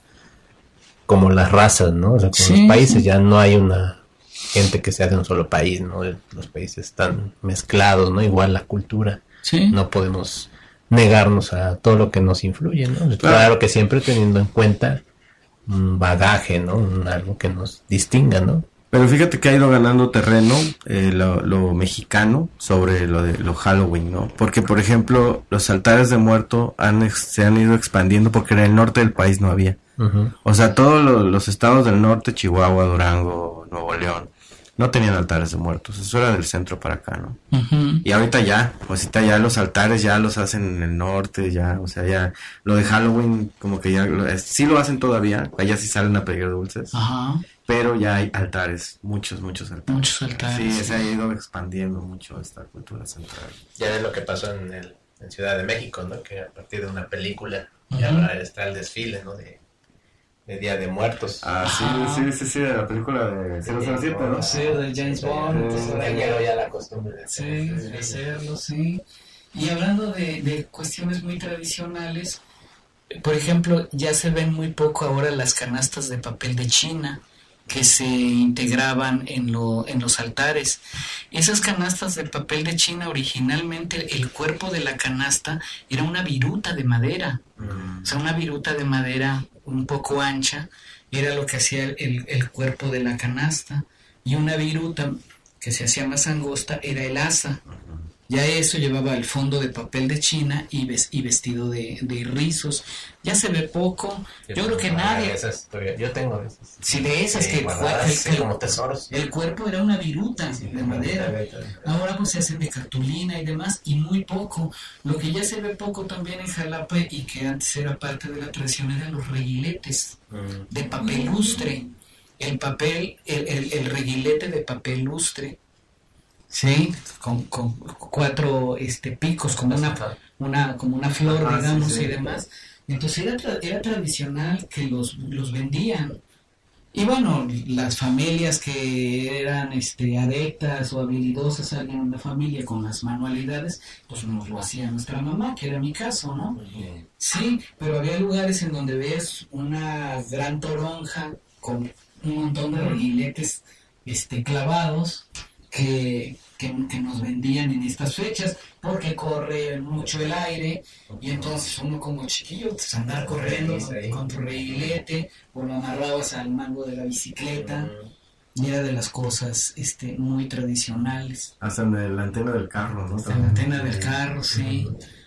como las razas, ¿no? O sea, como los países, ya no hay una gente que sea de un solo país, ¿no? Los países están mezclados, ¿no? Igual la cultura. Sí. No podemos negarnos a todo lo que nos influye, ¿no? Claro que siempre teniendo en cuenta un bagaje, ¿no? Algo que nos distinga, ¿no? Pero fíjate que ha ido ganando terreno lo mexicano sobre lo Halloween, ¿no? Porque, por ejemplo, los altares de muerto se han ido expandiendo porque en el norte del país no había. Uh-huh. O sea, todos los estados del norte, Chihuahua, Durango, Nuevo León, no tenían altares de muertos. Eso era del centro para acá, ¿no? Uh-huh. Y ahorita ya los altares ya los hacen en el norte, ya, o sea, ya lo de Halloween como que ya sí lo hacen todavía, allá sí salen a pedir dulces. Ajá. Pero ya hay altares, muchos altares. Muchos altares. Sí, se ha ido expandiendo mucho esta cultura central. Ya de lo que pasó en Ciudad de México, ¿no? Que a partir de una película ya está el desfile, ¿no? De Día de Muertos. Ah, sí, de la película de 007, ¿no? Sí, de James Bond. Ya la costumbre de hacerlo, sí. Y hablando de cuestiones muy tradicionales, por ejemplo, ya se ven muy poco ahora las canastas de papel de China. que se integraban en los altares. Esas canastas de papel de China, originalmente el cuerpo de la canasta era una viruta de madera, o sea, una viruta de madera un poco ancha, era lo que hacía el cuerpo de la canasta, y una viruta que se hacía más angosta era el asa. Ya eso llevaba el fondo de papel de China y vestido de rizos. Ya se ve poco. Yo creo que nadie... Yo tengo de esas. Sí, de esas que como tesoros. El cuerpo era una viruta de madera. Ahora pues se hacen de cartulina y demás, y muy poco. Lo que ya se ve poco también en Jalapa y que antes era parte de la tradición eran los reguiletes de papel lustre. El reguilete de papel lustre. Sí, con 4 picos, como una flor, digamos, y demás. Entonces era tradicional que los vendían. Y bueno, las familias que eran adeptas o habilidosas, alguien en la familia con las manualidades, pues nos lo hacía nuestra mamá, que era mi caso, ¿no? Sí, pero había lugares en donde ves una gran toronja con un montón de reguiletes clavados, que nos vendían en estas fechas, porque corre mucho el aire, y entonces uno como chiquillo, pues andar corriendo con tu reguilete, o lo amarrabas al mango de la bicicleta, y era de las cosas muy tradicionales. Hasta en la antena del carro, ¿no? Hasta en la antena del carro, sí.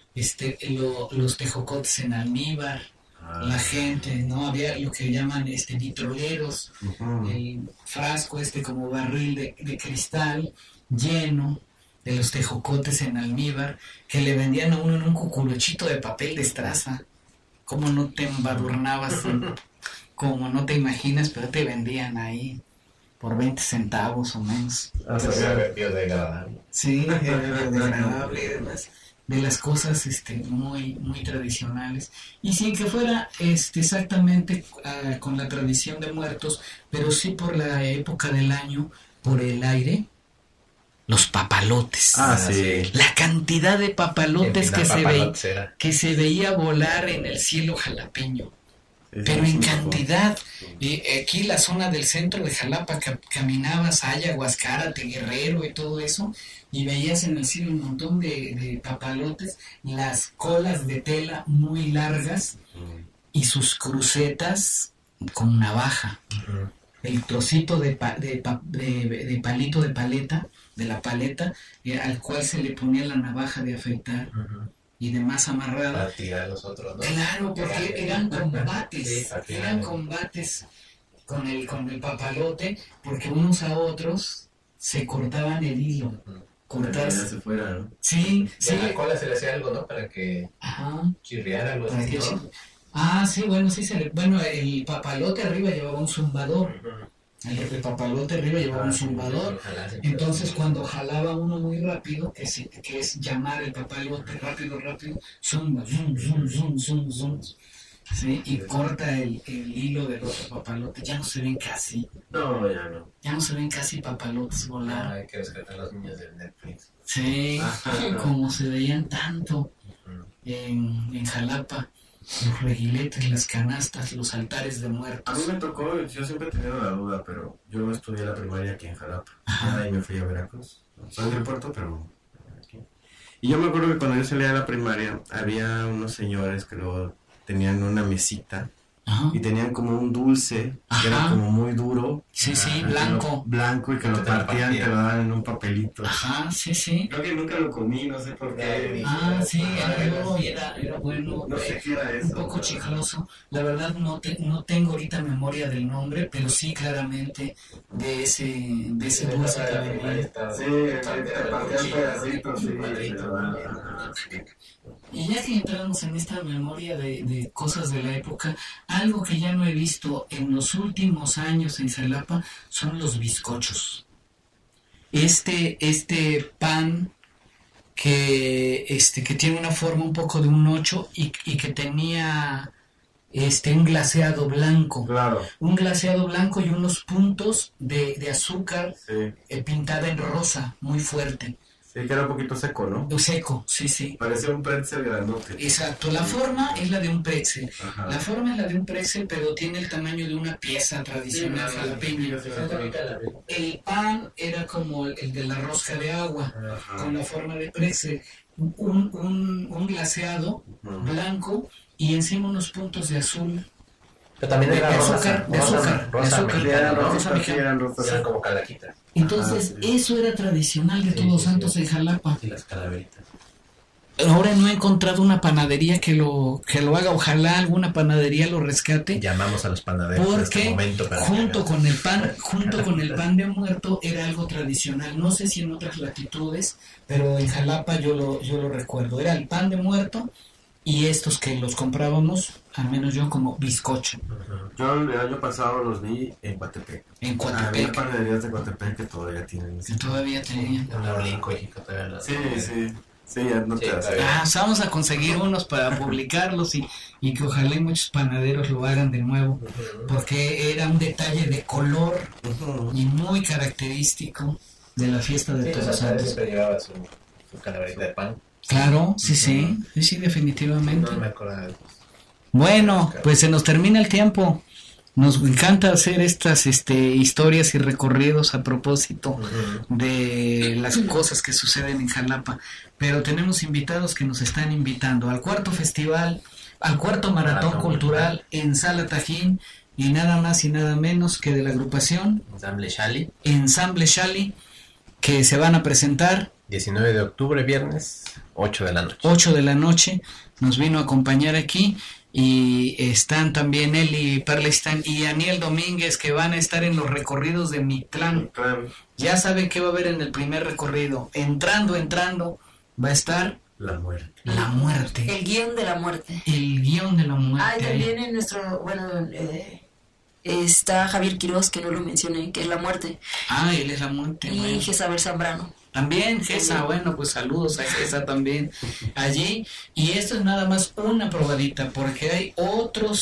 Los tejocotes en almíbar. La gente, ¿no? Había lo que llaman vitroleros, el frasco como barril de cristal lleno de los tejocotes en almíbar, que le vendían a uno en un cucuruchito de papel de estraza. Como no te embadurnabas, como no te imaginas, pero te vendían ahí por 20 centavos o menos. Era biodegradable. Sí, era biodegradable y demás. De las cosas muy muy tradicionales, y sin que fuera exactamente con la tradición de muertos, pero sí por la época del año, por el aire, los papalotes. Sí. La cantidad de papalotes que se veía volar en el cielo jalapeño, pero en cantidad. Y aquí la zona del centro de Jalapa, caminabas allá, Huascárate, Guerrero y todo eso, y veías en el cielo un montón de papalotes, las colas de tela muy largas y sus crucetas con navaja. El trocito de palito de paleta, de la paleta, al cual se le ponía la navaja de afeitar y demás amarrada. Para tirar los otros, ¿no? Claro, porque eran combates con el papalote, porque unos a otros se cortaban el hilo. Cortarse. Se fuera, ¿no? Sí, sí. A la cola se le hacía algo, ¿no? Para que chirriara algo así, ¿no? Sí, bueno, sí bueno, el papalote arriba llevaba un zumbador. El papalote arriba llevaba un zumbador. Entonces cuando jalaba uno muy rápido, que es llamar el papalote rápido, zumba, zum. Sí, y corta el hilo del otro papalote. Ya no se ven casi. No, ya no. Ya no se ven casi papalotes volar. Hay que rescatar las niñas del Netflix. Sí, como se veían tanto en Jalapa. Los reguiletes, las canastas, los altares de muertos. A mí me tocó, yo siempre he tenido la duda, pero yo estudié la primaria aquí en Jalapa. Ahí me fui a Veracruz. Soy del puerto, pero aquí. Y yo me acuerdo que cuando yo salía de la primaria, había unos señores que luego tenían una mesita. Y tenían como un dulce que era como muy duro. Sí, blanco. Blanco, y que lo partían, te lo daban en un papelito. Sí. Creo que nunca lo comí, no sé por qué. Sí, era bueno. No sé qué era eso. Un poco chicloso. La verdad no tengo ahorita memoria del nombre, pero sí claramente de ese dulce que venía. Sí, te partían pedacitos. Y ya que entramos en esta memoria de cosas de la época, algo que ya no he visto en los últimos años en Jalapa son los bizcochos. Este pan que tiene una forma un poco de un 8 y que tenía un glaseado blanco. Claro. Un glaseado blanco y unos puntos de azúcar pintada en rosa, muy fuerte. Sí, que era un poquito seco, ¿no? Seco, sí. Parecía un pretzel grandote. Exacto, la forma es la de un pretzel. Ajá. La forma es la de un pretzel, pero tiene el tamaño de una pieza tradicional jalapeña. El pan era como el de la rosca de agua, con la forma de pretzel. Un glaseado blanco y encima unos puntos de azul. Pero también era de azúcar mexicana. Eran como calaquitas. Entonces, eso era tradicional de Todos Santos en Jalapa. Y las calaveritas. Ahora no he encontrado una panadería que lo haga. Ojalá alguna panadería lo rescate. Llamamos a los panaderos porque en este momento para junto con el pan de muerto era algo tradicional. No sé si en otras latitudes, pero en Jalapa yo lo recuerdo. Era el pan de muerto y estos que los comprábamos, al menos yo, como bizcocho. Yo el año pasado los vi en Coatepec. En Coatepec. Había panaderías de Coatepec que todavía tienen. Todavía tenían. En Olinco, todavía. Sí, ya no te hace. Vamos a conseguir unos para publicarlos y que ojalá y muchos panaderos lo hagan de nuevo, porque era un detalle de color y muy característico de la fiesta de Todos Santos. Siempre llevaba su calaverita de pan. Claro, sí, definitivamente. No me acordaba. Bueno, pues se nos termina el tiempo. Nos encanta hacer estas historias y recorridos a propósito de las cosas que suceden en Jalapa, pero tenemos invitados que nos están invitando al cuarto festival, al cuarto maratón cultural en Sala Tajín, y nada más y nada menos que de la agrupación Ensamble Xali, que se van a presentar 19 de octubre, viernes, 8 de la noche. 8 de la noche, nos vino a acompañar aquí. Y están también Eli Perlestein y Aniel Domínguez, que van a estar en los recorridos de Mictlán. Ya saben qué va a haber en el primer recorrido. Entrando, va a estar la muerte. El guión de la muerte. El guión de la muerte. Ah, también en nuestro, está Javier Quiroz, que no lo mencioné, que es la muerte. Ah, él es la muerte. Y Jezabel Zambrano. También Gesa, bueno, pues saludos a Gesa también allí. Y esto es nada más una probadita, porque hay otros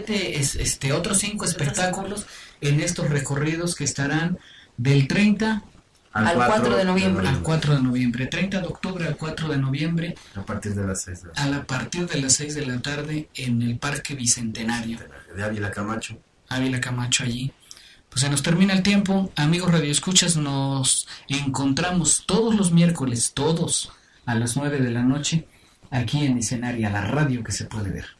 5 espectáculos en estos recorridos que estarán del 30 al 4 de noviembre. Al 4 de noviembre, 30 de octubre al 4 de noviembre. A partir de las 6 A partir de las 6 de la tarde en el Parque Bicentenario. De Ávila Camacho. Allí. Pues se nos termina el tiempo, amigos radioescuchas, nos encontramos todos los miércoles, todos, a las 9 de la noche, aquí en Escenaria, la radio que se puede ver.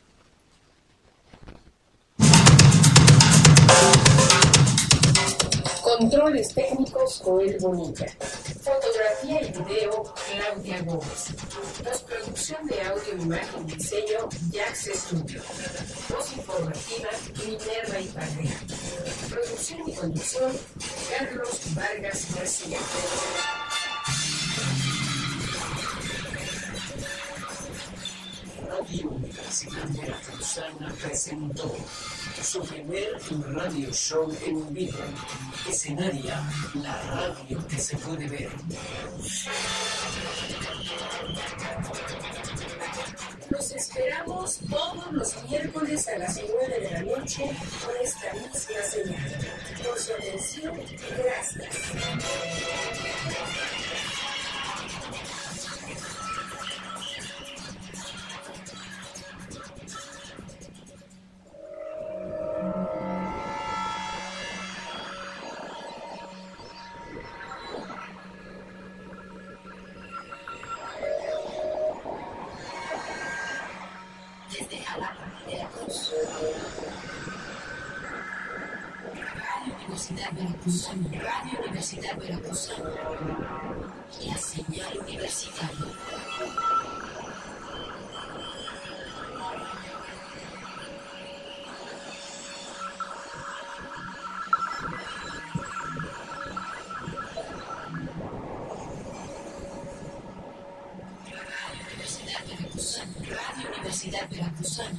Controles técnicos, Joel Bonilla. Fotografía y video, Claudia Gómez. Postproducción de audio, imagen y diseño, Jax Studio. Voz informativa, Minerva Iparrea. Producción y conducción, Carlos Vargas García. Radio Universidad Veracruzana presentó su primer radio show en vivo. Escenaria, la radio que se puede ver. Los esperamos todos los miércoles a las 9 de la noche por esta misma señal. Por su atención, gracias. Desde Jalapa, Veracruz. Radio Universidad Veracruzana. Radio Universidad Veracruzana. La señal universitaria. Radio Universidad Veracruzana.